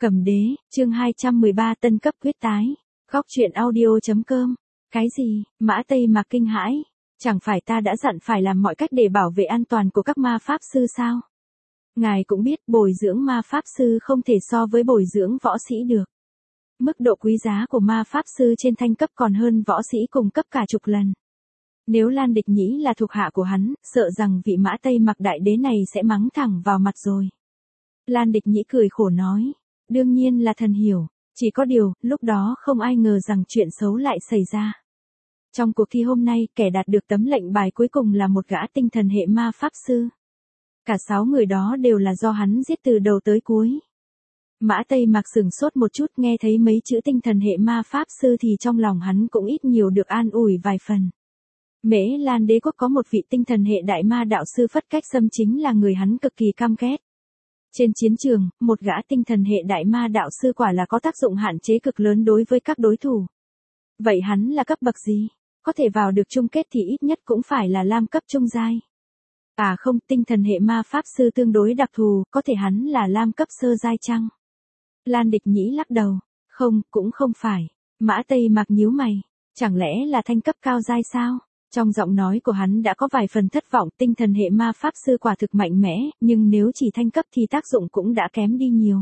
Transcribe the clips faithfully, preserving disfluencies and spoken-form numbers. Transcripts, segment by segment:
Cầm đế, chương hai trăm mười ba tân cấp quyết tái. Góc truyện audio.com. Cái gì, Mã Tây Mạc kinh hãi? Chẳng phải ta đã dặn phải làm mọi cách để bảo vệ an toàn của các ma pháp sư sao? Ngài cũng biết bồi dưỡng ma pháp sư không thể so với bồi dưỡng võ sĩ được. Mức độ quý giá của ma pháp sư trên thanh cấp còn hơn võ sĩ cùng cấp cả chục lần. Nếu Lan Địch Nhĩ là thuộc hạ của hắn, sợ rằng vị Mã Tây Mạc đại đế này sẽ mắng thẳng vào mặt rồi. Lan Địch Nhĩ cười khổ nói. Đương nhiên là thần hiểu, chỉ có điều, lúc đó không ai ngờ rằng chuyện xấu lại xảy ra. Trong cuộc thi hôm nay, kẻ đạt được tấm lệnh bài cuối cùng là một gã tinh thần hệ ma pháp sư. Cả sáu người đó đều là do hắn giết từ đầu tới cuối. Mã Tây Mạc sửng sốt một chút nghe thấy mấy chữ tinh thần hệ ma pháp sư thì trong lòng hắn cũng ít nhiều được an ủi vài phần. Mễ Lan đế quốc có một vị tinh thần hệ đại ma đạo sư Phất Cách Sâm chính là người hắn cực kỳ căm ghét. Trên chiến trường, một gã tinh thần hệ đại ma đạo sư quả là có tác dụng hạn chế cực lớn đối với các đối thủ. Vậy hắn là cấp bậc gì? Có thể vào được chung kết thì ít nhất cũng phải là lam cấp trung giai. À không, tinh thần hệ ma pháp sư tương đối đặc thù, có thể hắn là lam cấp sơ giai chăng? Lan Địch Nhĩ lắc đầu. Không, cũng không phải. Mã Tây Mạc nhíu mày. Chẳng lẽ là thanh cấp cao giai sao? Trong giọng nói của hắn đã có vài phần thất vọng, tinh thần hệ ma pháp sư quả thực mạnh mẽ, nhưng nếu chỉ thanh cấp thì tác dụng cũng đã kém đi nhiều.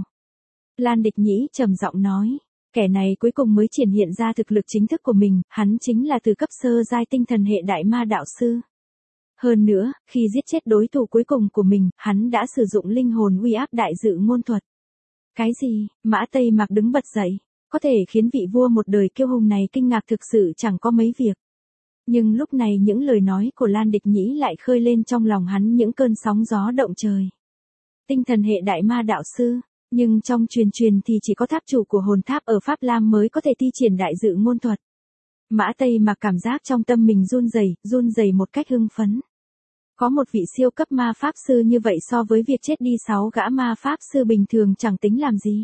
Lan Địch Nhĩ trầm giọng nói, kẻ này cuối cùng mới triển hiện ra thực lực chính thức của mình, hắn chính là từ cấp sơ giai tinh thần hệ đại ma đạo sư. Hơn nữa, khi giết chết đối thủ cuối cùng của mình, hắn đã sử dụng linh hồn uy áp đại dự ngôn thuật. Cái gì? Mã Tây Mạc đứng bật dậy, có thể khiến vị vua một đời kiêu hùng này kinh ngạc thực sự chẳng có mấy việc. Nhưng lúc này những lời nói của Lan Địch Nhĩ lại khơi lên trong lòng hắn những cơn sóng gió động trời. Tinh thần hệ đại ma đạo sư, nhưng trong truyền truyền thì chỉ có tháp chủ của hồn tháp ở Pháp Lam mới có thể thi triển đại dự ngôn thuật. Mã Tây Mạc cảm giác trong tâm mình run rẩy, run rẩy một cách hưng phấn. Có một vị siêu cấp ma pháp sư như vậy so với việc chết đi sáu gã ma pháp sư bình thường chẳng tính làm gì.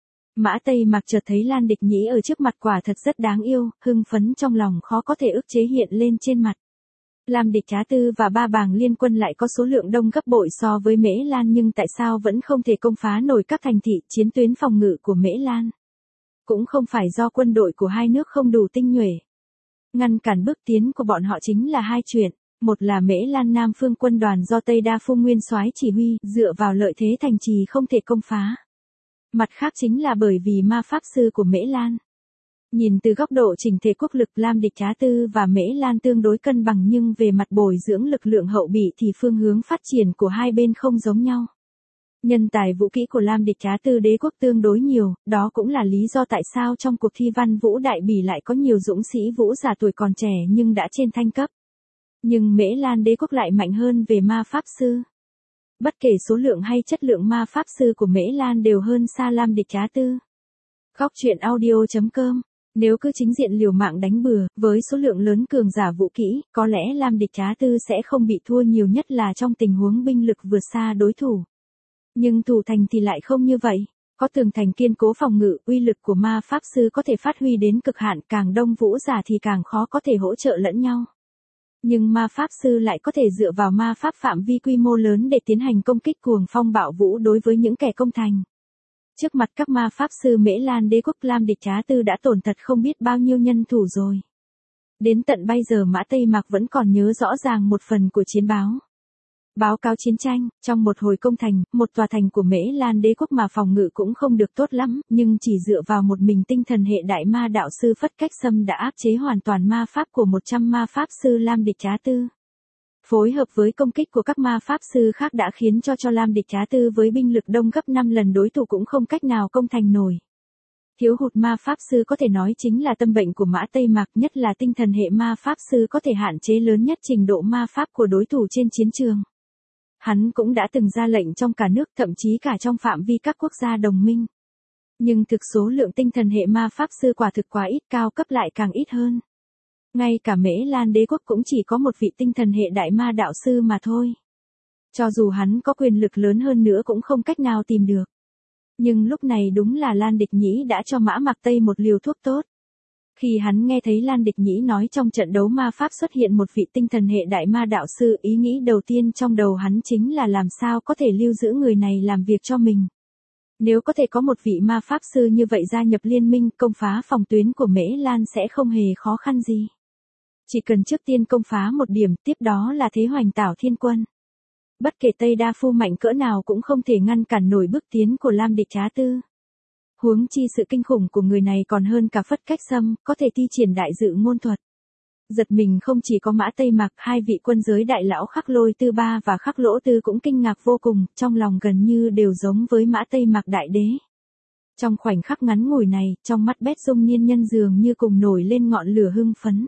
Mã Tây Mạc chợt thấy Lan Địch Nhĩ ở trước mặt quả thật rất đáng yêu, hưng phấn trong lòng khó có thể ức chế hiện lên trên mặt. Lam Địch Trá Tư và ba bàng liên quân lại có số lượng đông gấp bội so với Mễ Lan nhưng tại sao vẫn không thể công phá nổi các thành thị chiến tuyến phòng ngự của Mễ Lan? Cũng không phải do quân đội của hai nước không đủ tinh nhuệ. Ngăn cản bước tiến của bọn họ chính là hai chuyện. Một là Mễ Lan Nam phương quân đoàn do Tây Đa Phu Nguyên Soái chỉ huy, dựa vào lợi thế thành trì không thể công phá. Mặt khác chính là bởi vì ma pháp sư của Mễ Lan. Nhìn từ góc độ chỉnh thể quốc lực, Lam Địch Trá Tư và Mễ Lan tương đối cân bằng nhưng về mặt bồi dưỡng lực lượng hậu bị thì phương hướng phát triển của hai bên không giống nhau. Nhân tài vũ kỹ của Lam Địch Trá Tư đế quốc tương đối nhiều, đó cũng là lý do tại sao trong cuộc thi văn vũ đại bỉ lại có nhiều dũng sĩ vũ giả tuổi còn trẻ nhưng đã trên thanh cấp. Nhưng Mễ Lan đế quốc lại mạnh hơn về ma pháp sư. Bất kể số lượng hay chất lượng ma pháp sư của Mễ Lan đều hơn xa Lam Địch Trá Tư. Góc truyện audio.com. Nếu cứ chính diện liều mạng đánh bừa, với số lượng lớn cường giả vũ kỹ, có lẽ Lam Địch Trá Tư sẽ không bị thua, nhiều nhất là trong tình huống binh lực vượt xa đối thủ. Nhưng thủ thành thì lại không như vậy. Có tường thành kiên cố phòng ngự, uy lực của ma pháp sư có thể phát huy đến cực hạn, càng đông vũ giả thì càng khó có thể hỗ trợ lẫn nhau. Nhưng ma pháp sư lại có thể dựa vào ma pháp phạm vi quy mô lớn để tiến hành công kích cuồng phong bạo vũ đối với những kẻ công thành. Trước mặt các ma pháp sư Mễ Lan đế quốc, Lam Địch Trá Tư đã tổn thật không biết bao nhiêu nhân thủ rồi. Đến tận bây giờ Mã Tây Mạc vẫn còn nhớ rõ ràng một phần của chiến báo. Báo cáo chiến tranh, trong một hồi công thành, một tòa thành của Mễ Lan đế quốc mà phòng ngự cũng không được tốt lắm, nhưng chỉ dựa vào một mình tinh thần hệ đại ma đạo sư Phất Cách Sâm đã áp chế hoàn toàn ma pháp của một trăm ma pháp sư Lam Địch Trá Tư. Phối hợp với công kích của các ma pháp sư khác đã khiến cho cho Lam Địch Trá Tư với binh lực đông gấp năm lần đối thủ cũng không cách nào công thành nổi. Thiếu hụt ma pháp sư có thể nói chính là tâm bệnh của Mã Tây Mạc, nhất là tinh thần hệ ma pháp sư có thể hạn chế lớn nhất trình độ ma pháp của đối thủ trên chiến trường. Hắn cũng đã từng ra lệnh trong cả nước, thậm chí cả trong phạm vi các quốc gia đồng minh. Nhưng thực số lượng tinh thần hệ ma pháp sư quả thực quá ít, cao cấp lại càng ít hơn. Ngay cả Mễ Lan đế quốc cũng chỉ có một vị tinh thần hệ đại ma đạo sư mà thôi. Cho dù hắn có quyền lực lớn hơn nữa cũng không cách nào tìm được. Nhưng lúc này đúng là Lan Địch Nhĩ đã cho Mã Mạc Tây một liều thuốc tốt. Khi hắn nghe thấy Lan Địch Nhĩ nói trong trận đấu ma pháp xuất hiện một vị tinh thần hệ đại ma đạo sư, ý nghĩ đầu tiên trong đầu hắn chính là làm sao có thể lưu giữ người này làm việc cho mình. Nếu có thể có một vị ma pháp sư như vậy gia nhập liên minh, công phá phòng tuyến của Mễ Lan sẽ không hề khó khăn gì. Chỉ cần trước tiên công phá một điểm, tiếp đó là thế hoành tảo thiên quân. Bất kể Tây Đa Phu mạnh cỡ nào cũng không thể ngăn cản nổi bước tiến của Lam Địch Trá Tư. Huống chi sự kinh khủng của người này còn hơn cả Phất Cách Sâm, có thể thi triển đại dự ngôn thuật. Giật mình không chỉ có Mã Tây Mạc, hai vị quân giới đại lão Khắc Lôi Tư Ba và Khắc Lỗ Tư cũng kinh ngạc vô cùng, trong lòng gần như đều giống với Mã Tây Mạc đại đế. Trong khoảnh khắc ngắn ngủi này, trong mắt Bét Dung Niên Nhân dường như cùng nổi lên ngọn lửa hưng phấn.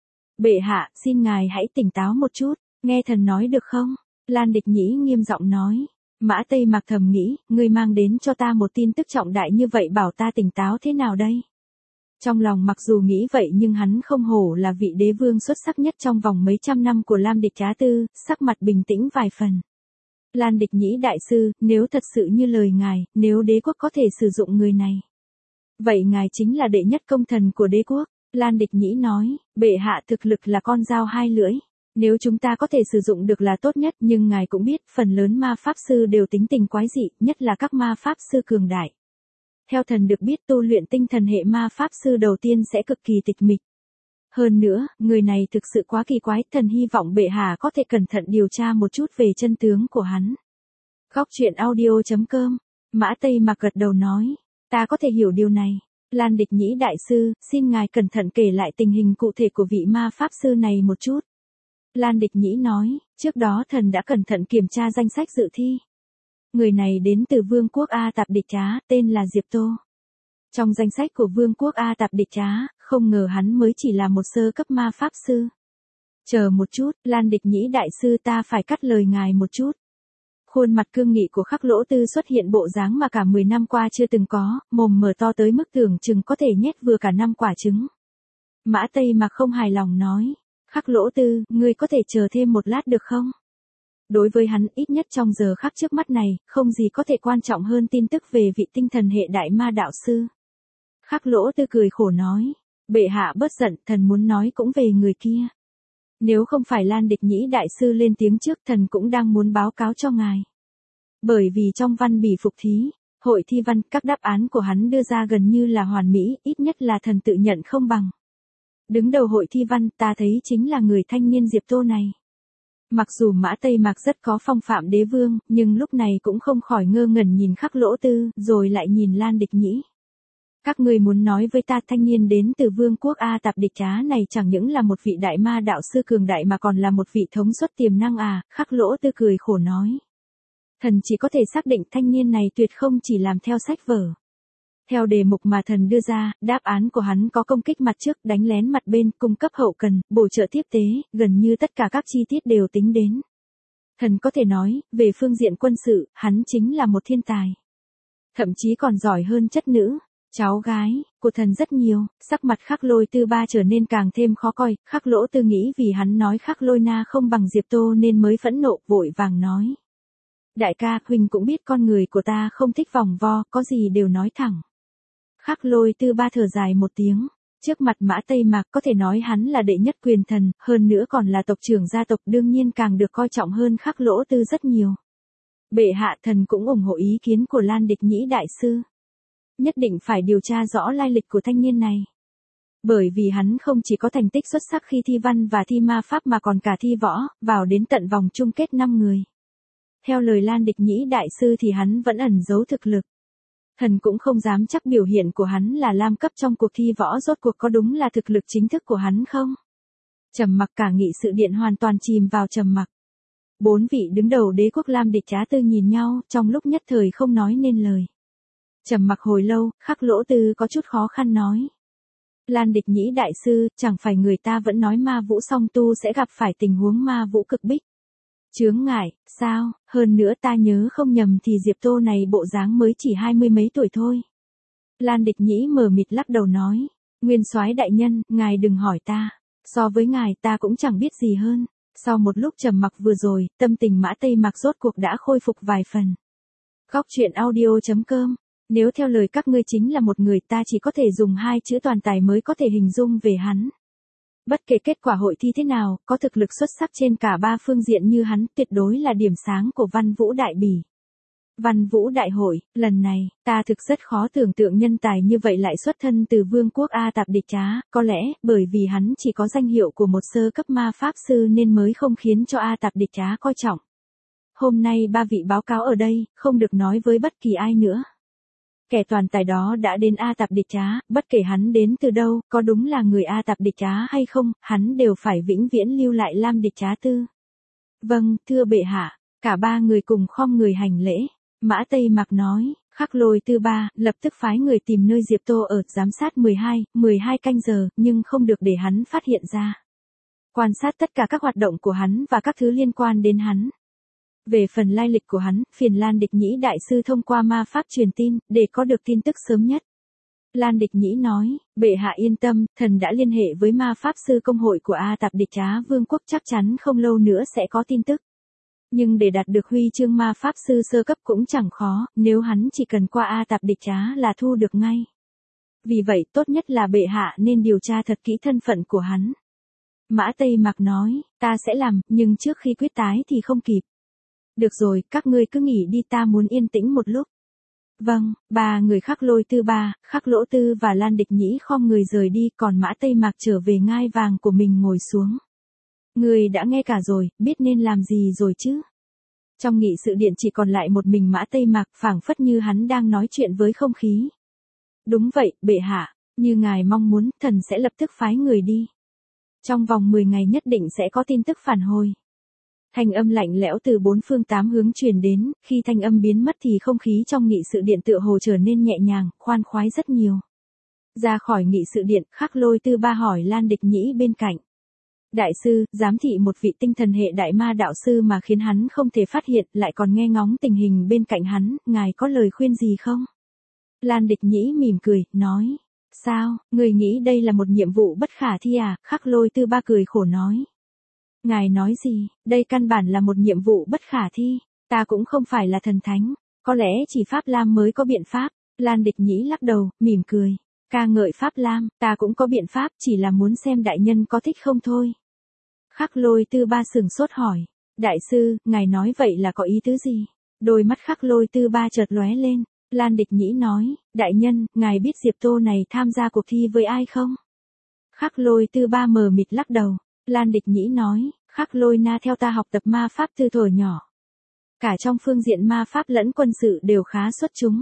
Bệ hạ, xin ngài hãy tỉnh táo một chút, nghe thần nói được không? Lan Địch Nhĩ nghiêm giọng nói. Mã Tây Mạc thầm nghĩ, ngươi mang đến cho ta một tin tức trọng đại như vậy bảo ta tỉnh táo thế nào đây? Trong lòng mặc dù nghĩ vậy nhưng hắn không hổ là vị đế vương xuất sắc nhất trong vòng mấy trăm năm của Lam Địch Trá Tư, sắc mặt bình tĩnh vài phần. Lan Địch Nhĩ đại sư, nếu thật sự như lời ngài, nếu đế quốc có thể sử dụng người này. Vậy ngài chính là đệ nhất công thần của đế quốc, Lan Địch Nhĩ nói, bệ hạ thực lực là con dao hai lưỡi. Nếu chúng ta có thể sử dụng được là tốt nhất, nhưng ngài cũng biết, phần lớn ma pháp sư đều tính tình quái dị, nhất là các ma pháp sư cường đại. Theo thần được biết tu luyện tinh thần hệ ma pháp sư đầu tiên sẽ cực kỳ tịch mịch. Hơn nữa, người này thực sự quá kỳ quái, thần hy vọng bệ hạ có thể cẩn thận điều tra một chút về chân tướng của hắn. Góc truyện audio chấm com, Mã Tây Mạc gật đầu nói, ta có thể hiểu điều này. Lan Địch Nhĩ đại sư, xin ngài cẩn thận kể lại tình hình cụ thể của vị ma pháp sư này một chút. Lan Địch Nhĩ nói, trước đó thần đã cẩn thận kiểm tra danh sách dự thi. Người này đến từ Vương quốc A Tạp Địch Trá, tên là Diệp Tô. Trong danh sách của Vương quốc A Tạp Địch Trá, không ngờ hắn mới chỉ là một sơ cấp ma pháp sư. Chờ một chút, Lan Địch Nhĩ đại sư ta phải cắt lời ngài một chút. Khuôn mặt cương nghị của Khắc Lỗ Tư xuất hiện bộ dáng mà cả mười năm qua chưa từng có, mồm mở to tới mức tưởng chừng có thể nhét vừa cả năm quả trứng. Mã Tây Mạc không hài lòng nói, Khắc Lỗ Tư, ngươi có thể chờ thêm một lát được không? Đối với hắn, ít nhất trong giờ khắc trước mắt này, không gì có thể quan trọng hơn tin tức về vị tinh thần hệ đại ma đạo sư. Khắc Lỗ Tư cười khổ nói, bệ hạ bớt giận, thần muốn nói cũng về người kia. Nếu không phải Lan Địch Nhĩ đại sư lên tiếng trước, thần cũng đang muốn báo cáo cho ngài. Bởi vì trong văn bỉ phục thí, hội thi văn, các đáp án của hắn đưa ra gần như là hoàn mỹ, ít nhất là thần tự nhận không bằng. Đứng đầu hội thi văn, ta thấy chính là người thanh niên Diệp Tô này. Mặc dù Mã Tây Mạc rất có phong phạm đế vương, nhưng lúc này cũng không khỏi ngơ ngẩn nhìn Khắc Lỗ Tư, rồi lại nhìn Lan Địch Nhĩ. Các ngươi muốn nói với ta thanh niên đến từ Vương quốc A Tạp Địch Trá này chẳng những là một vị đại ma đạo sư cường đại mà còn là một vị thống suất tiềm năng à, Khắc Lỗ Tư cười khổ nói. Thần chỉ có thể xác định thanh niên này tuyệt không chỉ làm theo sách vở. Theo đề mục mà thần đưa ra, đáp án của hắn có công kích mặt trước, đánh lén mặt bên, cung cấp hậu cần, bổ trợ tiếp tế, gần như tất cả các chi tiết đều tính đến. Thần có thể nói, về phương diện quân sự, hắn chính là một thiên tài. Thậm chí còn giỏi hơn chất nữ, cháu gái, của thần rất nhiều, sắc mặt Khắc Lôi Tư Ba trở nên càng thêm khó coi, Khắc Lỗ Tư nghĩ vì hắn nói Khắc Lôi Na không bằng Diệp Tô nên mới phẫn nộ, vội vàng nói. Đại ca, huynh cũng biết con người của ta không thích vòng vo, có gì đều nói thẳng. Khắc Lôi Tư Ba thở dài một tiếng, trước mặt Mã Tây Mạc có thể nói hắn là đệ nhất quyền thần, hơn nữa còn là tộc trưởng gia tộc đương nhiên càng được coi trọng hơn Khắc Lỗ Tư rất nhiều. Bệ hạ thần cũng ủng hộ ý kiến của Lan Địch Nhĩ đại sư. Nhất định phải điều tra rõ lai lịch của thanh niên này. Bởi vì hắn không chỉ có thành tích xuất sắc khi thi văn và thi ma pháp mà còn cả thi võ, vào đến tận vòng chung kết năm người. Theo lời Lan Địch Nhĩ đại sư thì hắn vẫn ẩn giấu thực lực. Thần cũng không dám chắc biểu hiện của hắn là lam cấp trong cuộc thi võ rốt cuộc có đúng là thực lực chính thức của hắn không? Trầm mặc, cả nghị sự điện hoàn toàn chìm vào trầm mặc. Bốn vị đứng đầu đế quốc Lam Địch Trá Tư nhìn nhau, trong lúc nhất thời không nói nên lời. Trầm mặc hồi lâu, Khắc Lỗ Tư có chút khó khăn nói. Lan Địch Nhĩ đại sư, chẳng phải người ta vẫn nói ma vũ song tu sẽ gặp phải tình huống ma vũ cực bích. Chướng ngại, sao, hơn nữa ta nhớ không nhầm thì Diệp Tô này bộ dáng mới chỉ hai mươi mấy tuổi thôi. Lan Địch Nhĩ mờ mịt lắc đầu nói, Nguyên Soái đại nhân, ngài đừng hỏi ta, so với ngài ta cũng chẳng biết gì hơn. Sau một lúc trầm mặc vừa rồi, tâm tình Mã Tây Mạc rốt cuộc đã khôi phục vài phần. Góc truyện audio chấm com, nếu theo lời các ngươi chính là một người ta chỉ có thể dùng hai chữ toàn tài mới có thể hình dung về hắn. Bất kể kết quả hội thi thế nào, có thực lực xuất sắc trên cả ba phương diện như hắn tuyệt đối là điểm sáng của Văn Vũ Đại Bỉ. Văn Vũ Đại hội, lần này, ta thực rất khó tưởng tượng nhân tài như vậy lại xuất thân từ vương quốc A Tạp Địch Trá, có lẽ, bởi vì hắn chỉ có danh hiệu của một sơ cấp ma pháp sư nên mới không khiến cho A Tạp Địch Trá coi trọng. Hôm nay ba vị báo cáo ở đây, không được nói với bất kỳ ai nữa. Kẻ toàn tài đó đã đến A Tạp Địch Trá, bất kể hắn đến từ đâu, có đúng là người A Tạp Địch Trá hay không, hắn đều phải vĩnh viễn lưu lại Lam Địch Trá Tư. Vâng, thưa bệ hạ, cả ba người cùng khom người hành lễ. Mã Tây Mạc nói, Khắc Lôi Tư Ba, lập tức phái người tìm nơi Diệp Tô ở, giám sát mười hai, mười hai canh giờ, nhưng không được để hắn phát hiện ra. Quan sát tất cả các hoạt động của hắn và các thứ liên quan đến hắn. Về phần lai lịch của hắn, phiền Lan Địch Nhĩ đại sư thông qua ma pháp truyền tin, để có được tin tức sớm nhất. Lan Địch Nhĩ nói, bệ hạ yên tâm, thần đã liên hệ với ma pháp sư công hội của A Tạp Địch Trá Vương quốc, chắc chắn không lâu nữa sẽ có tin tức. Nhưng để đạt được huy chương ma pháp sư sơ cấp cũng chẳng khó, nếu hắn chỉ cần qua A Tạp Địch Trá là thu được ngay. Vì vậy tốt nhất là bệ hạ nên điều tra thật kỹ thân phận của hắn. Mã Tây Mạc nói, ta sẽ làm, nhưng trước khi quyết tái thì không kịp. Được rồi, các ngươi cứ nghỉ đi, ta muốn yên tĩnh một lúc. Vâng, ba người Khắc Lôi Tư Ba, Khắc Lỗ Tư và Lan Địch Nhĩ khom người rời đi, còn Mã Tây Mạc trở về ngai vàng của mình ngồi xuống. Người đã nghe cả rồi, biết nên làm gì rồi chứ? Trong nghị sự điện chỉ còn lại một mình Mã Tây Mạc, phảng phất như hắn đang nói chuyện với không khí. Đúng vậy, bệ hạ, như ngài mong muốn, thần sẽ lập tức phái người đi. Trong vòng mười ngày nhất định sẽ có tin tức phản hồi. Thanh âm lạnh lẽo từ bốn phương tám hướng truyền đến, khi thanh âm biến mất thì không khí trong nghị sự điện tựa hồ trở nên nhẹ nhàng, khoan khoái rất nhiều. Ra khỏi nghị sự điện, Khắc Lôi Tư Ba hỏi Lan Địch Nhĩ bên cạnh. Đại sư, giám thị một vị tinh thần hệ đại ma đạo sư mà khiến hắn không thể phát hiện, lại còn nghe ngóng tình hình bên cạnh hắn, ngài có lời khuyên gì không? Lan Địch Nhĩ mỉm cười, nói. Sao, người nghĩ đây là một nhiệm vụ bất khả thi à? Khắc Lôi Tư Ba cười khổ nói. Ngài nói gì, đây căn bản là một nhiệm vụ bất khả thi, ta cũng không phải là thần thánh, có lẽ chỉ Pháp Lam mới có biện pháp. Lan Địch Nhĩ lắc đầu, mỉm cười. Ca ngợi Pháp Lam, ta cũng có biện pháp, chỉ là muốn xem đại nhân có thích không thôi. Khắc Lôi Tư Ba sừng sốt hỏi. Đại sư, ngài nói vậy là có ý tứ gì? Đôi mắt Khắc Lôi Tư Ba chợt lóe lên. Lan Địch Nhĩ nói, đại nhân, ngài biết Diệp Tô này tham gia cuộc thi với ai không? Khắc Lôi Tư Ba mờ mịt lắc đầu. Lan Địch Nhĩ nói, Khắc Lôi Na theo ta học tập ma pháp từ thuở nhỏ. Cả trong phương diện ma pháp lẫn quân sự đều khá xuất chúng.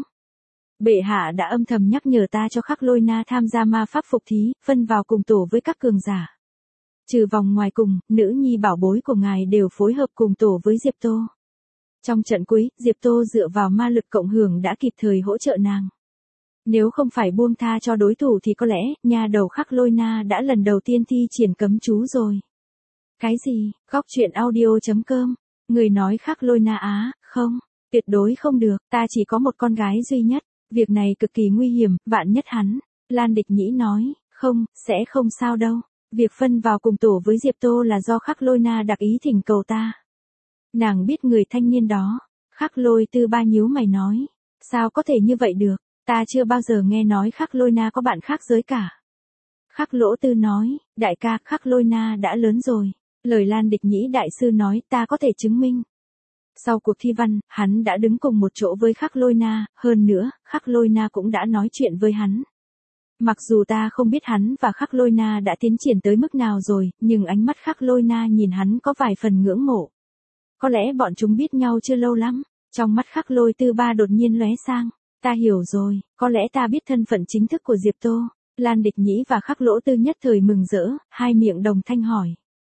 Bệ hạ đã âm thầm nhắc nhở ta cho Khắc Lôi Na tham gia ma pháp phục thí, phân vào cùng tổ với các cường giả. Trừ vòng ngoài cùng, nữ nhi bảo bối của ngài đều phối hợp cùng tổ với Diệp Tô. Trong trận cuối, Diệp Tô dựa vào ma lực cộng hưởng đã kịp thời hỗ trợ nàng. Nếu không phải buông tha cho đối thủ thì có lẽ, nhà đầu Khắc Lôi Na đã lần đầu tiên thi triển cấm chú rồi. Cái gì, góc truyện audio chấm com, người nói Khắc Lôi Na á, không, tuyệt đối không được, ta chỉ có một con gái duy nhất, việc này cực kỳ nguy hiểm, vạn nhất hắn. Lan Địch Nhĩ nói, không, sẽ không sao đâu, việc phân vào cùng tổ với Diệp Tô là do Khắc Lôi Na đặc ý thỉnh cầu ta. Nàng biết người thanh niên đó. Khắc Lôi Tư Ba nhíu mày nói, sao có thể như vậy được, ta chưa bao giờ nghe nói Khắc Lôi Na có bạn khác giới cả. Khắc Lỗ Tư nói, đại ca, Khắc Lôi Na đã lớn rồi. Lời Lan Địch Nhĩ đại sư nói ta có thể chứng minh. Sau cuộc thi văn, hắn đã đứng cùng một chỗ với Khắc Lôi Na, hơn nữa, Khắc Lôi Na cũng đã nói chuyện với hắn. Mặc dù ta không biết hắn và Khắc Lôi Na đã tiến triển tới mức nào rồi, nhưng ánh mắt Khắc Lôi Na nhìn hắn có vài phần ngưỡng mộ. Có lẽ bọn chúng biết nhau chưa lâu lắm. Trong mắt Khắc Lôi Tư Ba đột nhiên lóe sang. Ta hiểu rồi, có lẽ ta biết thân phận chính thức của Diệp Tô. Lan Địch Nhĩ và Khắc Lỗ Tư nhất thời mừng rỡ, hai miệng đồng thanh hỏi.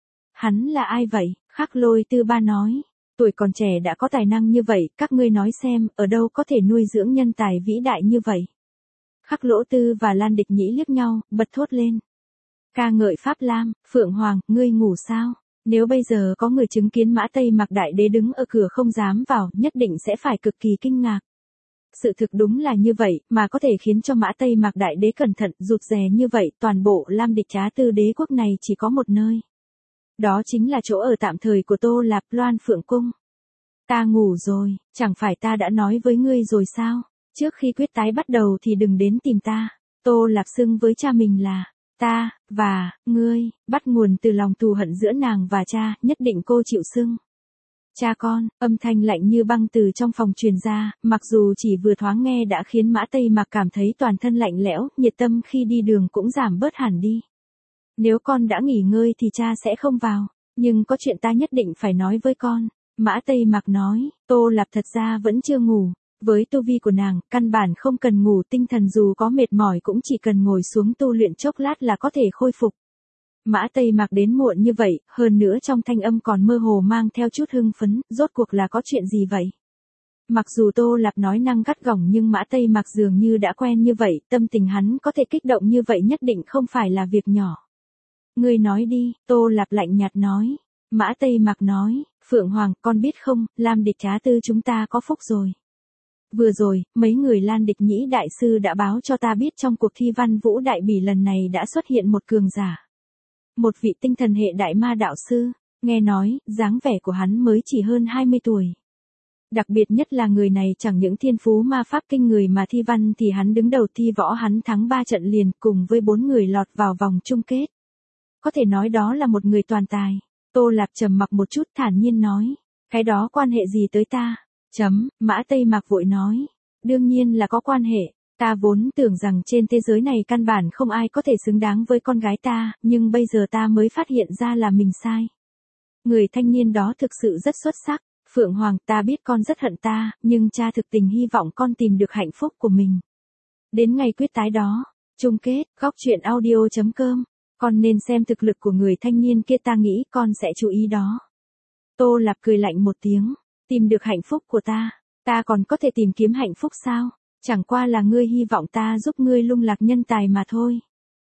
Hắn là ai vậy? Khắc Lôi Tư Ba nói. Tuổi còn trẻ đã có tài năng như vậy, các ngươi nói xem, ở đâu có thể nuôi dưỡng nhân tài vĩ đại như vậy? Khắc Lỗ Tư và Lan Địch Nhĩ liếc nhau, bật thốt lên. Ca ngợi Pháp Lam, Phượng Hoàng, ngươi ngủ sao? Nếu bây giờ có người chứng kiến Mã Tây Mạc Đại Đế đứng ở cửa không dám vào, nhất định sẽ phải cực kỳ kinh ngạc. Sự thực đúng là như vậy, mà có thể khiến cho Mã Tây Mạc Đại Đế cẩn thận, rụt rè như vậy, toàn bộ Lam Địch Trá Tư đế quốc này chỉ có một nơi. Đó chính là chỗ ở tạm thời của Tô Lạp Loan Phượng Cung. Ta ngủ rồi, chẳng phải ta đã nói với ngươi rồi sao? Trước khi quyết tái bắt đầu thì đừng đến tìm ta. Tô Lạp xưng với cha mình là ta, và, ngươi, bắt nguồn từ lòng thù hận giữa nàng và cha, nhất định cô chịu xưng. Cha con, âm thanh lạnh như băng từ trong phòng truyền ra, mặc dù chỉ vừa thoáng nghe đã khiến Mã Tây Mạc cảm thấy toàn thân lạnh lẽo, nhiệt tâm khi đi đường cũng giảm bớt hẳn đi. Nếu con đã nghỉ ngơi thì cha sẽ không vào, nhưng có chuyện ta nhất định phải nói với con. Mã Tây Mạc nói, Tô Lạp thật ra vẫn chưa ngủ. Với tu vi của nàng, căn bản không cần ngủ, tinh thần dù có mệt mỏi cũng chỉ cần ngồi xuống tu luyện chốc lát là có thể khôi phục. Mã Tây Mạc đến muộn như vậy, hơn nữa trong thanh âm còn mơ hồ mang theo chút hưng phấn, rốt cuộc là có chuyện gì vậy? Mặc dù Tô Lạp nói năng gắt gỏng nhưng Mã Tây Mạc dường như đã quen như vậy, tâm tình hắn có thể kích động như vậy nhất định không phải là việc nhỏ. Ngươi nói đi, Tô Lạp lạnh nhạt nói. Mã Tây Mạc nói, Phượng Hoàng, con biết không, Lam Địch Trá Tư chúng ta có phúc rồi. Vừa rồi, mấy người Lan Địch Nhĩ đại sư đã báo cho ta biết trong cuộc thi Văn Vũ Đại Bỉ lần này đã xuất hiện một cường giả. Một vị tinh thần hệ đại ma đạo sư, nghe nói, dáng vẻ của hắn mới chỉ hơn hai mươi tuổi. Đặc biệt nhất là người này chẳng những thiên phú ma pháp kinh người mà thi văn thì hắn đứng đầu thi võ, hắn thắng ba trận liền cùng với bốn người lọt vào vòng chung kết. Có thể nói đó là một người toàn tài. Tô Lạp trầm mặc một chút thản nhiên nói, cái đó quan hệ gì tới ta? Chấm, Mã Tây Mạc vội nói, đương nhiên là có quan hệ. Ta vốn tưởng rằng trên thế giới này căn bản không ai có thể xứng đáng với con gái ta, nhưng bây giờ ta mới phát hiện ra là mình sai. Người thanh niên đó thực sự rất xuất sắc. Phượng Hoàng, ta biết con rất hận ta, nhưng cha thực tình hy vọng con tìm được hạnh phúc của mình. Đến ngày quyết tái đó, chung kết, góc truyện audio chấm com, con nên xem thực lực của người thanh niên kia, ta nghĩ con sẽ chú ý đó. Tô Lạp cười lạnh một tiếng, tìm được hạnh phúc của ta, ta còn có thể tìm kiếm hạnh phúc sao? Chẳng qua là ngươi hy vọng ta giúp ngươi lung lạc nhân tài mà thôi.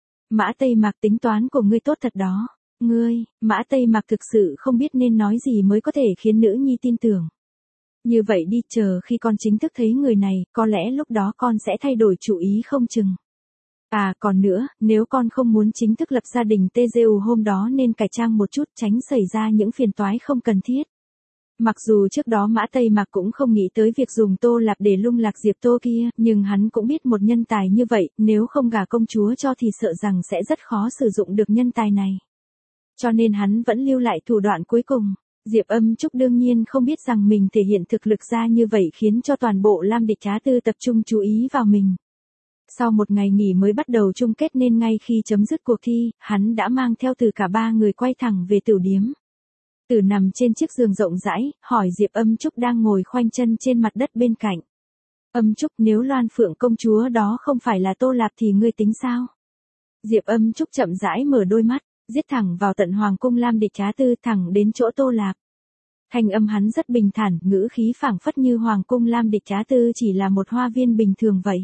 Mã Tây Mạc, tính toán của ngươi tốt thật đó. Ngươi, Mã Tây Mạc thực sự không biết nên nói gì mới có thể khiến nữ nhi tin tưởng. Như vậy đi, chờ khi con chính thức thấy người này, có lẽ lúc đó con sẽ thay đổi chủ ý không chừng. À còn nữa, nếu con không muốn chính thức lập gia đình tê giê u hôm đó nên cải trang một chút, tránh xảy ra những phiền toái không cần thiết. Mặc dù trước đó Mã Tây Mạc cũng không nghĩ tới việc dùng Tô Lạp để lung lạc Diệp Tô kia, nhưng hắn cũng biết một nhân tài như vậy, nếu không gả công chúa cho thì sợ rằng sẽ rất khó sử dụng được nhân tài này. Cho nên hắn vẫn lưu lại thủ đoạn cuối cùng. Diệp Âm Trúc đương nhiên không biết rằng mình thể hiện thực lực ra như vậy khiến cho toàn bộ Lam Địch Trá Tư tập trung chú ý vào mình. Sau một ngày nghỉ mới bắt đầu chung kết nên ngay khi chấm dứt cuộc thi, hắn đã mang theo từ cả ba người quay thẳng về tửu điếm. Tử nằm trên chiếc giường rộng rãi, hỏi Diệp Âm Trúc đang ngồi khoanh chân trên mặt đất bên cạnh. Âm Trúc, nếu Loan Phượng công chúa đó không phải là Tô Lạp thì ngươi tính sao? Diệp Âm Trúc chậm rãi mở đôi mắt, giết thẳng vào tận Hoàng cung Lam Địch Trá Tư, thẳng đến chỗ Tô Lạp. Thanh âm hắn rất bình thản, ngữ khí phảng phất như Hoàng cung Lam Địch Trá Tư chỉ là một hoa viên bình thường vậy.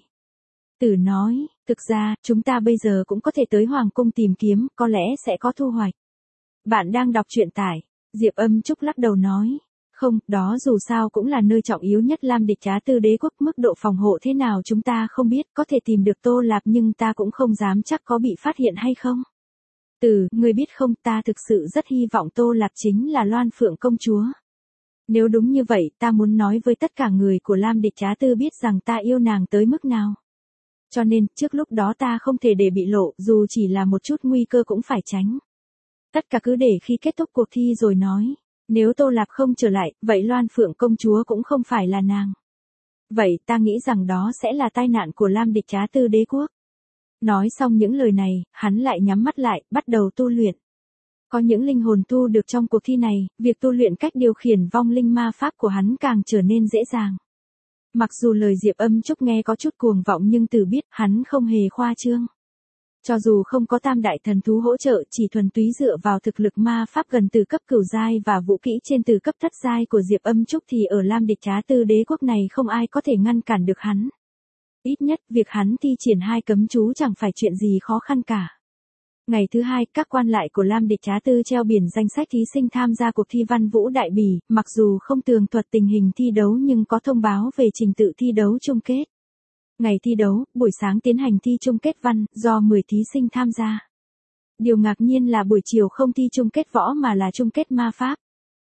Tử nói, thực ra, chúng ta bây giờ cũng có thể tới Hoàng cung tìm kiếm, có lẽ sẽ có thu hoạch. Bạn đang đọc truyện tải. Diệp Âm Trúc lắc đầu nói, không, đó dù sao cũng là nơi trọng yếu nhất Lam Địch Trá Tư đế quốc, mức độ phòng hộ thế nào chúng ta không biết, có thể tìm được Tô Lạp nhưng ta cũng không dám chắc có bị phát hiện hay không. Từ, người biết không, ta thực sự rất hy vọng Tô Lạp chính là Loan Phượng công chúa. Nếu đúng như vậy, ta muốn nói với tất cả người của Lam Địch Trá Tư biết rằng ta yêu nàng tới mức nào. Cho nên, trước lúc đó ta không thể để bị lộ, dù chỉ là một chút nguy cơ cũng phải tránh. Tất cả cứ để khi kết thúc cuộc thi rồi nói. Nếu Tô Lạp không trở lại, vậy Loan Phượng công chúa cũng không phải là nàng. Vậy ta nghĩ rằng đó sẽ là tai nạn của Lam Địch Trá Tư đế quốc. Nói xong những lời này, hắn lại nhắm mắt lại, bắt đầu tu luyện. Có những linh hồn tu được trong cuộc thi này, việc tu luyện cách điều khiển vong linh ma pháp của hắn càng trở nên dễ dàng. Mặc dù lời Diệp Âm Trúc nghe có chút cuồng vọng nhưng Tử biết hắn không hề khoa trương. Cho dù không có tam đại thần thú hỗ trợ, chỉ thuần túy dựa vào thực lực ma pháp gần từ cấp cửu giai và vũ kỹ trên từ cấp thất giai của Diệp Âm Trúc thì ở Lam Địch Trá Tư đế quốc này không ai có thể ngăn cản được hắn. Ít nhất, việc hắn thi triển hai cấm chú chẳng phải chuyện gì khó khăn cả. Ngày thứ hai, các quan lại của Lam Địch Trá Tư treo biển danh sách thí sinh tham gia cuộc thi Văn Vũ Đại Bỉ, mặc dù không tường thuật tình hình thi đấu nhưng có thông báo về trình tự thi đấu chung kết. Ngày thi đấu, buổi sáng tiến hành thi chung kết văn, do mười thí sinh tham gia. Điều ngạc nhiên là buổi chiều không thi chung kết võ mà là chung kết ma pháp.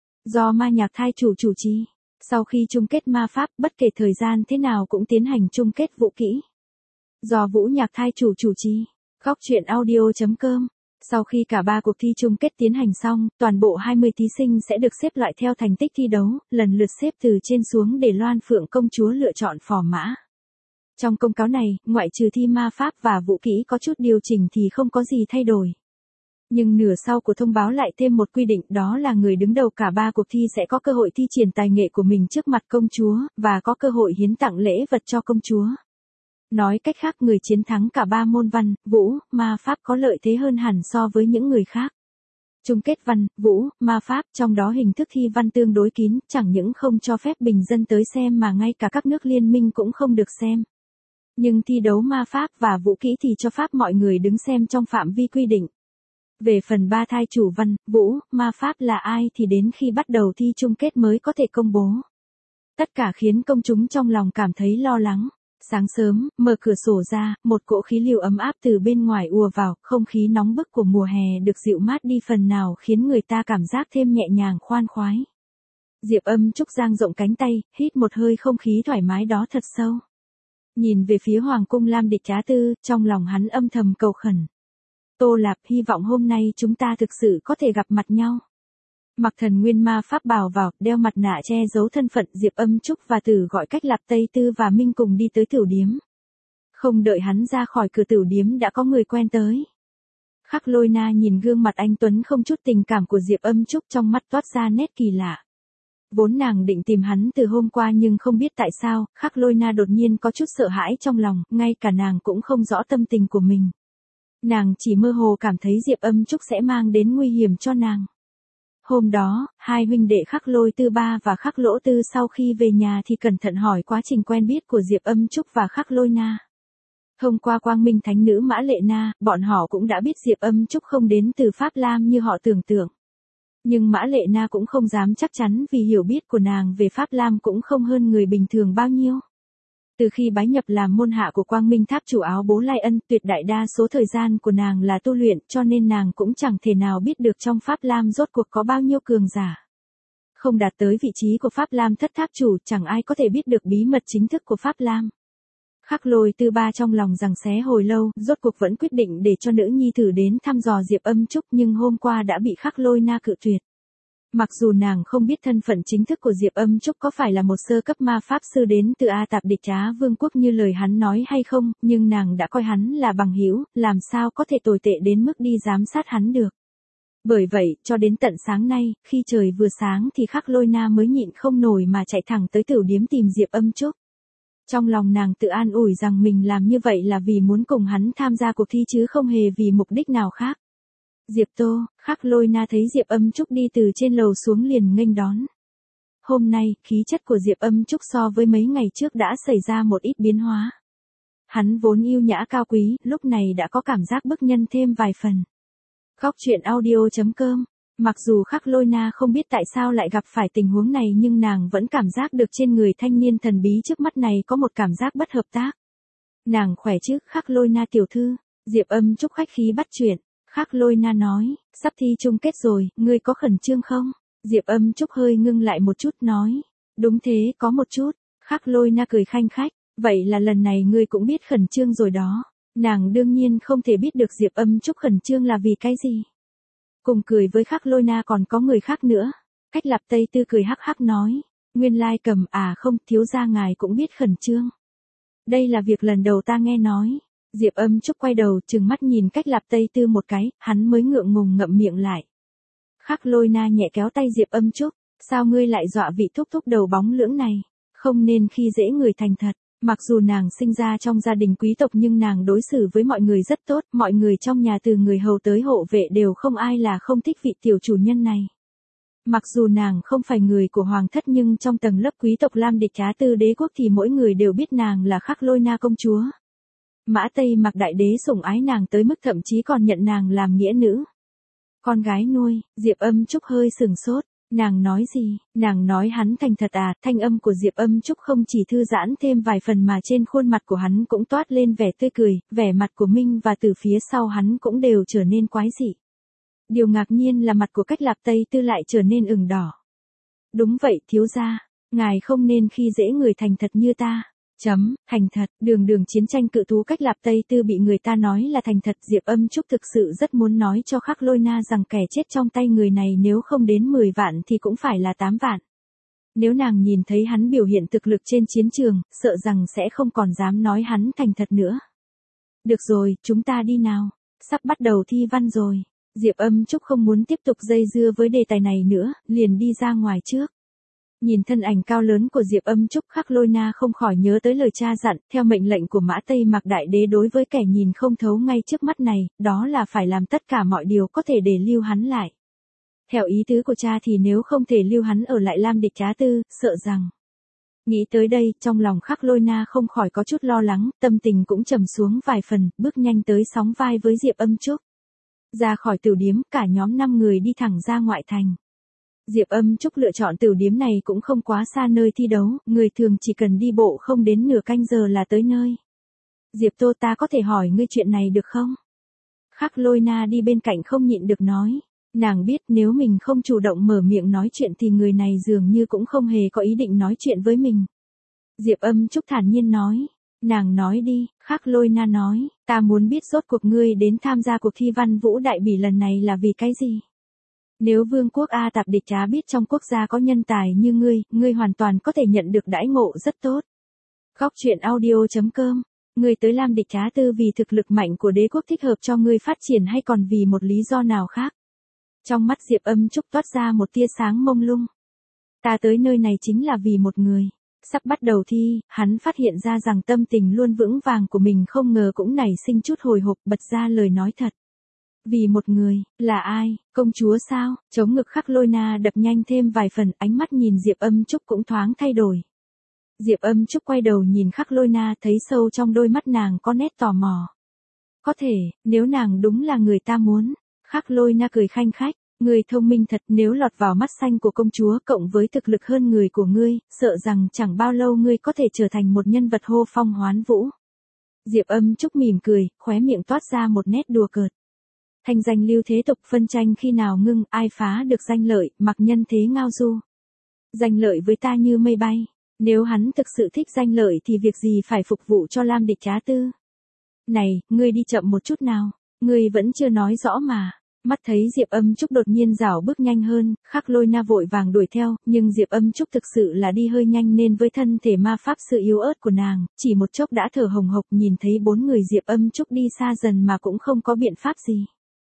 Do Ma Nhạc Thai chủ chủ trì. Sau khi chung kết ma pháp, bất kể thời gian thế nào cũng tiến hành chung kết vũ kỹ. Do Vũ Nhạc Thai chủ chủ trì. Góc truyện audio chấm com Sau khi cả ba cuộc thi chung kết tiến hành xong, toàn bộ hai mươi thí sinh sẽ được xếp loại theo thành tích thi đấu, lần lượt xếp từ trên xuống để Loan Phượng công chúa lựa chọn phò mã. Trong công cáo này, ngoại trừ thi ma pháp và vũ kỹ có chút điều chỉnh thì không có gì thay đổi. Nhưng nửa sau của thông báo lại thêm một quy định, đó là người đứng đầu cả ba cuộc thi sẽ có cơ hội thi triển tài nghệ của mình trước mặt công chúa, và có cơ hội hiến tặng lễ vật cho công chúa. Nói cách khác, người chiến thắng cả ba môn văn, vũ, ma pháp có lợi thế hơn hẳn so với những người khác. Chung kết văn, vũ, ma pháp, trong đó hình thức thi văn tương đối kín, chẳng những không cho phép bình dân tới xem mà ngay cả các nước liên minh cũng không được xem. Nhưng thi đấu ma pháp và vũ kỹ thì cho phép mọi người đứng xem trong phạm vi quy định. Về phần ba thai chủ văn, vũ, ma pháp là ai thì đến khi bắt đầu thi chung kết mới có thể công bố. Tất cả khiến công chúng trong lòng cảm thấy lo lắng. Sáng sớm, mở cửa sổ ra, một cỗ khí lưu ấm áp từ bên ngoài ùa vào, không khí nóng bức của mùa hè được dịu mát đi phần nào khiến người ta cảm giác thêm nhẹ nhàng khoan khoái. Diệp Âm Trúc dang rộng cánh tay, hít một hơi không khí thoải mái đó thật sâu. Nhìn về phía Hoàng cung Lam Địch Trá Tư, trong lòng hắn âm thầm cầu khẩn. Tô Lạp, hy vọng hôm nay chúng ta thực sự có thể gặp mặt nhau. Mặc thần nguyên ma pháp bào vào, đeo mặt nạ che giấu thân phận, Diệp Âm Trúc và Tử gọi Cách Lạp Tây Tư và Minh cùng đi tới tửu điếm. Không đợi hắn ra khỏi cửa tửu điếm đã có người quen tới. Khắc Lôi Na nhìn gương mặt anh tuấn không chút tình cảm của Diệp Âm Trúc, trong mắt toát ra nét kỳ lạ. Vốn nàng định tìm hắn từ hôm qua nhưng không biết tại sao, Khắc Lôi Na đột nhiên có chút sợ hãi trong lòng, ngay cả nàng cũng không rõ tâm tình của mình. Nàng chỉ mơ hồ cảm thấy Diệp Âm Trúc sẽ mang đến nguy hiểm cho nàng. Hôm đó, hai huynh đệ Khắc Lôi Tư Ba và Khắc Lỗ Tư sau khi về nhà thì cẩn thận hỏi quá trình quen biết của Diệp Âm Trúc và Khắc Lôi Na. Thông qua Quang Minh Thánh Nữ Mã Lệ Na, bọn họ cũng đã biết Diệp Âm Trúc không đến từ Pháp Lam như họ tưởng tượng. Nhưng Mã Lệ Na cũng không dám chắc chắn vì hiểu biết của nàng về Pháp Lam cũng không hơn người bình thường bao nhiêu. Từ khi bái nhập làm môn hạ của Quang Minh Tháp chủ áo bố Lai Ân, tuyệt đại đa số thời gian của nàng là tu luyện, cho nên nàng cũng chẳng thể nào biết được trong Pháp Lam rốt cuộc có bao nhiêu cường giả. Không đạt tới vị trí của Pháp Lam thất tháp chủ, chẳng ai có thể biết được bí mật chính thức của Pháp Lam. Khắc Lôi Tư Ba trong lòng giằng xé hồi lâu, rốt cuộc vẫn quyết định để cho nữ nhi thử đến thăm dò Diệp Âm Trúc, nhưng hôm qua đã bị Khắc Lôi Na cự tuyệt. Mặc dù nàng không biết thân phận chính thức của Diệp Âm Trúc có phải là một sơ cấp ma pháp sư đến từ A Tạp Địch Trá Vương quốc như lời hắn nói hay không, nhưng nàng đã coi hắn là bằng hữu, làm sao có thể tồi tệ đến mức đi giám sát hắn được. Bởi vậy, cho đến tận sáng nay, khi trời vừa sáng thì Khắc Lôi Na mới nhịn không nổi mà chạy thẳng tới tửu điếm tìm Diệp Âm Trúc. Trong lòng nàng tự an ủi rằng mình làm như vậy là vì muốn cùng hắn tham gia cuộc thi chứ không hề vì mục đích nào khác. Diệp Tô, Khắc Lôi Na thấy Diệp Âm Trúc đi từ trên lầu xuống liền nghênh đón. Hôm nay, khí chất của Diệp Âm Trúc so với mấy ngày trước đã xảy ra một ít biến hóa. Hắn vốn yêu nhã cao quý, lúc này đã có cảm giác bức nhân thêm vài phần. Góc truyện audio chấm com. Mặc dù Khắc Lôi Na không biết tại sao lại gặp phải tình huống này nhưng nàng vẫn cảm giác được trên người thanh niên thần bí trước mắt này có một cảm giác bất hợp tác. Nàng khỏe chứ, Khắc Lôi Na tiểu thư. Diệp Âm Trúc khách khí bắt chuyện. Khắc Lôi Na nói, sắp thi chung kết rồi, ngươi có khẩn trương không? Diệp Âm Trúc hơi ngưng lại một chút nói, đúng thế, có một chút. Khắc Lôi Na cười khanh khách, vậy là lần này ngươi cũng biết khẩn trương rồi đó. Nàng đương nhiên không thể biết được Diệp Âm Trúc khẩn trương là vì cái gì. Cùng cười với Khắc Lôi Na còn có người khác nữa. Cách Lạp Tây Tư cười hắc hắc nói, nguyên lai cầm à không, thiếu gia ngài cũng biết khẩn trương. Đây là việc lần đầu ta nghe nói. Diệp Âm Trúc quay đầu trừng mắt nhìn Cách Lạp Tây Tư một cái, hắn mới ngượng ngùng ngậm miệng lại. Khắc Lôi Na nhẹ kéo tay Diệp Âm Trúc, sao ngươi lại dọa vị thúc thúc đầu bóng lưỡng này, không nên khi dễ người thành thật. Mặc dù nàng sinh ra trong gia đình quý tộc nhưng nàng đối xử với mọi người rất tốt, mọi người trong nhà từ người hầu tới hộ vệ đều không ai là không thích vị tiểu chủ nhân này. Mặc dù nàng không phải người của hoàng thất nhưng trong tầng lớp quý tộc Lam Địch Trá Tư đế quốc thì mỗi người đều biết nàng là Khắc Lôi Na công chúa. Mã Tây Mặc đại đế sủng ái nàng tới mức thậm chí còn nhận nàng làm nghĩa nữ. Con gái nuôi, Diệp Âm Trúc hơi sừng sốt. Nàng nói gì? Nàng nói hắn thành thật à? Thanh âm của Diệp Âm Trúc không chỉ thư giãn thêm vài phần mà trên khuôn mặt của hắn cũng toát lên vẻ tươi cười, vẻ mặt của Minh và từ phía sau hắn cũng đều trở nên quái dị. Điều ngạc nhiên là mặt của Cách Lạp Tây Tư lại trở nên ửng đỏ. Đúng vậy thiếu gia, ngài không nên khi dễ người thành thật như ta. Chấm, thành thật, đường đường chiến tranh cự thú cách Lạp Tây Tư bị người ta nói là thành thật. Diệp Âm Trúc thực sự rất muốn nói cho Khắc Lôi Na rằng kẻ chết trong tay người này nếu không đến mười vạn thì cũng phải là tám vạn. Nếu nàng nhìn thấy hắn biểu hiện thực lực trên chiến trường, sợ rằng sẽ không còn dám nói hắn thành thật nữa. Được rồi, chúng ta đi nào. Sắp bắt đầu thi văn rồi. Diệp Âm Trúc không muốn tiếp tục dây dưa với đề tài này nữa, liền đi ra ngoài trước. Nhìn thân ảnh cao lớn của Diệp Âm Trúc, Khắc Lôi Na không khỏi nhớ tới lời cha dặn, theo mệnh lệnh của Mã Tây Mạc Đại Đế đối với kẻ nhìn không thấu ngay trước mắt này, đó là phải làm tất cả mọi điều có thể để lưu hắn lại. Theo ý tứ của cha thì nếu không thể lưu hắn ở lại Lam Địch Trá Tư, sợ rằng... Nghĩ tới đây, trong lòng Khắc Lôi Na không khỏi có chút lo lắng, tâm tình cũng trầm xuống vài phần, bước nhanh tới sóng vai với Diệp Âm Trúc. Ra khỏi tửu điếm, cả nhóm năm người đi thẳng ra ngoại thành. Diệp Âm Trúc lựa chọn tửu điếm này cũng không quá xa nơi thi đấu, người thường chỉ cần đi bộ không đến nửa canh giờ là tới nơi. Diệp Tô, ta có thể hỏi ngươi chuyện này được không? Khắc Lôi Na đi bên cạnh không nhịn được nói. Nàng biết nếu mình không chủ động mở miệng nói chuyện thì người này dường như cũng không hề có ý định nói chuyện với mình. Diệp Âm Trúc thản nhiên nói. Nàng nói đi, Khắc Lôi Na nói, ta muốn biết rốt cuộc ngươi đến tham gia cuộc thi văn vũ đại bỉ lần này là vì cái gì? Nếu vương quốc A Tạp Địch Trá biết trong quốc gia có nhân tài như ngươi, ngươi hoàn toàn có thể nhận được đãi ngộ rất tốt. Góc truyện audio chấm com. Ngươi tới Lam Địch Trá Tư vì thực lực mạnh của đế quốc thích hợp cho ngươi phát triển hay còn vì một lý do nào khác? Trong mắt Diệp Âm Trúc toát ra một tia sáng mông lung. Ta tới nơi này chính là vì một người. Sắp bắt đầu thi, hắn phát hiện ra rằng tâm tình luôn vững vàng của mình không ngờ cũng nảy sinh chút hồi hộp, bật ra lời nói thật. Vì một người, là ai, công chúa sao? Chống ngực Khắc Lôi Na đập nhanh thêm vài phần, ánh mắt nhìn Diệp Âm Trúc cũng thoáng thay đổi. Diệp Âm Trúc quay đầu nhìn Khắc Lôi Na, thấy sâu trong đôi mắt nàng có nét tò mò. Có thể, nếu nàng đúng là người ta muốn. Khắc Lôi Na cười khanh khách. Người thông minh thật, nếu lọt vào mắt xanh của công chúa cộng với thực lực hơn người của ngươi, sợ rằng chẳng bao lâu ngươi có thể trở thành một nhân vật hô phong hoán vũ. Diệp Âm Trúc mỉm cười, khóe miệng toát ra một nét đùa cợt. Thanh danh lưu thế tục, phân tranh khi nào ngưng, ai phá được danh lợi, mặc nhân thế ngao du. Danh lợi với ta như mây bay, nếu hắn thực sự thích danh lợi thì việc gì phải phục vụ cho Lam Địch Trá Tư. Này, ngươi đi chậm một chút nào, ngươi vẫn chưa nói rõ mà. Mắt thấy Diệp Âm Trúc đột nhiên rảo bước nhanh hơn, Khắc Lôi Na vội vàng đuổi theo, nhưng Diệp Âm Trúc thực sự là đi hơi nhanh nên với thân thể ma pháp sự yếu ớt của nàng, chỉ một chốc đã thở hồng hộc, nhìn thấy bốn người Diệp Âm Trúc đi xa dần mà cũng không có biện pháp gì.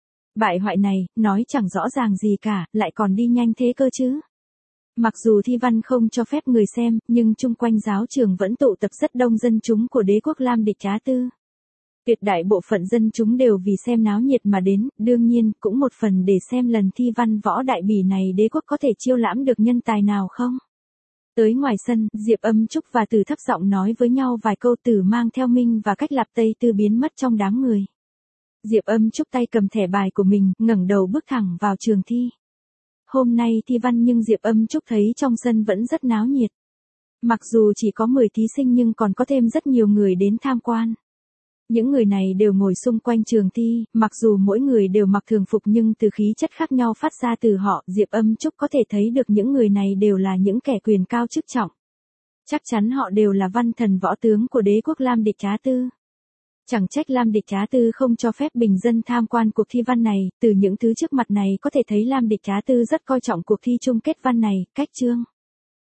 Bại hoại này, nói chẳng rõ ràng gì cả, lại còn đi nhanh thế cơ chứ. Mặc dù thi văn không cho phép người xem, nhưng chung quanh giáo trường vẫn tụ tập rất đông dân chúng của đế quốc Lam Địch Trá Tư. Tuyệt đại bộ phận dân chúng đều vì xem náo nhiệt mà đến, đương nhiên, cũng một phần để xem lần thi văn võ đại bỉ này đế quốc có thể chiêu lãm được nhân tài nào không. Tới ngoài sân, Diệp Âm Trúc và Từ thấp giọng nói với nhau vài câu, Từ mang theo Minh và Cách Lạp Tây Tư biến mất trong đám người. Diệp Âm Trúc tay cầm thẻ bài của mình, ngẩng đầu bước thẳng vào trường thi. Hôm nay thi văn nhưng Diệp Âm Trúc thấy trong sân vẫn rất náo nhiệt. Mặc dù chỉ có mười thí sinh nhưng còn có thêm rất nhiều người đến tham quan. Những người này đều ngồi xung quanh trường thi, mặc dù mỗi người đều mặc thường phục nhưng từ khí chất khác nhau phát ra từ họ, Diệp Âm Trúc có thể thấy được những người này đều là những kẻ quyền cao chức trọng. Chắc chắn họ đều là văn thần võ tướng của đế quốc Lam Địch Trá Tư. Chẳng trách Lam Địch Trá Tư không cho phép bình dân tham quan cuộc thi văn này, từ những thứ trước mặt này có thể thấy Lam Địch Trá Tư rất coi trọng cuộc thi chung kết văn này. Cách chương